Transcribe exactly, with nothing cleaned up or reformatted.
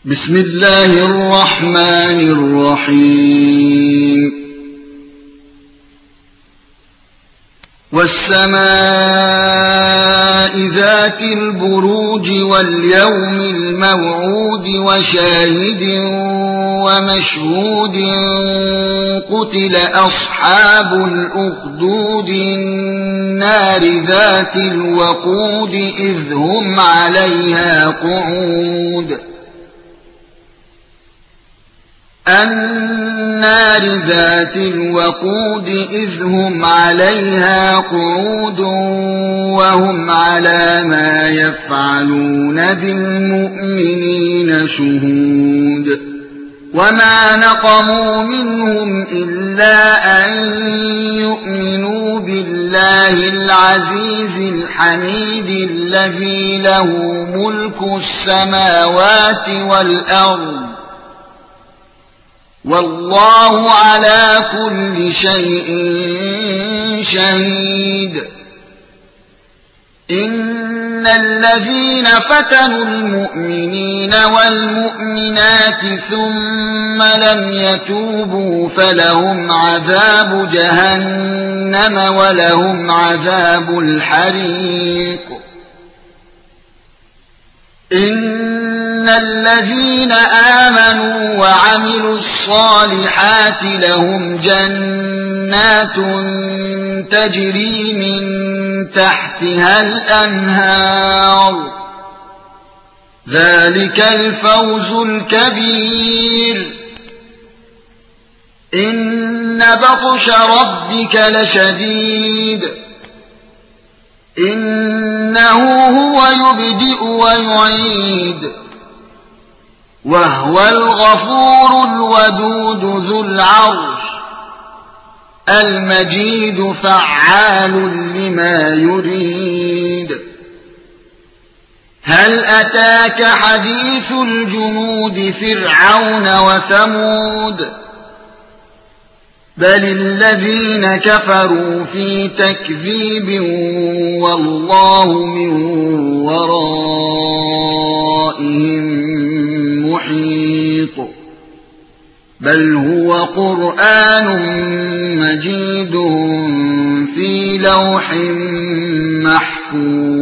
بسم الله الرحمن الرحيم والسماء ذات البروج واليوم الموعود وشاهد ومشهود قتل أصحاب الأخدود النار ذات الوقود إذ هم عليها قعود النار ذات الوقود إذ هم عليها قعود وهم على ما يفعلون بالمؤمنين شهود وما نقموا منهم إلا أن يؤمنوا بالله العزيز الحميد الذي له ملك السماوات والأرض والله على كل شيء شهيد إن الذين فتنوا المؤمنين والمؤمنات ثم لم يتوبوا فلهم عذاب جهنم ولهم عذاب الحريق إن الذين آمنوا وعملوا الصالحات لهم جنات تجري من تحتها الأنهار ذلك الفوز الكبير إن بطش ربك لشديد إنه هو يبدئ ويعيد وهو الغفور الودود ذو العرش المجيد فعال لما يريد هل أتاك حديث الجنود فرعون وثمود بل الذين كفروا في تكذيب والله من ورائهم محيط بل هو قرآن مجيد في لوح محفوظ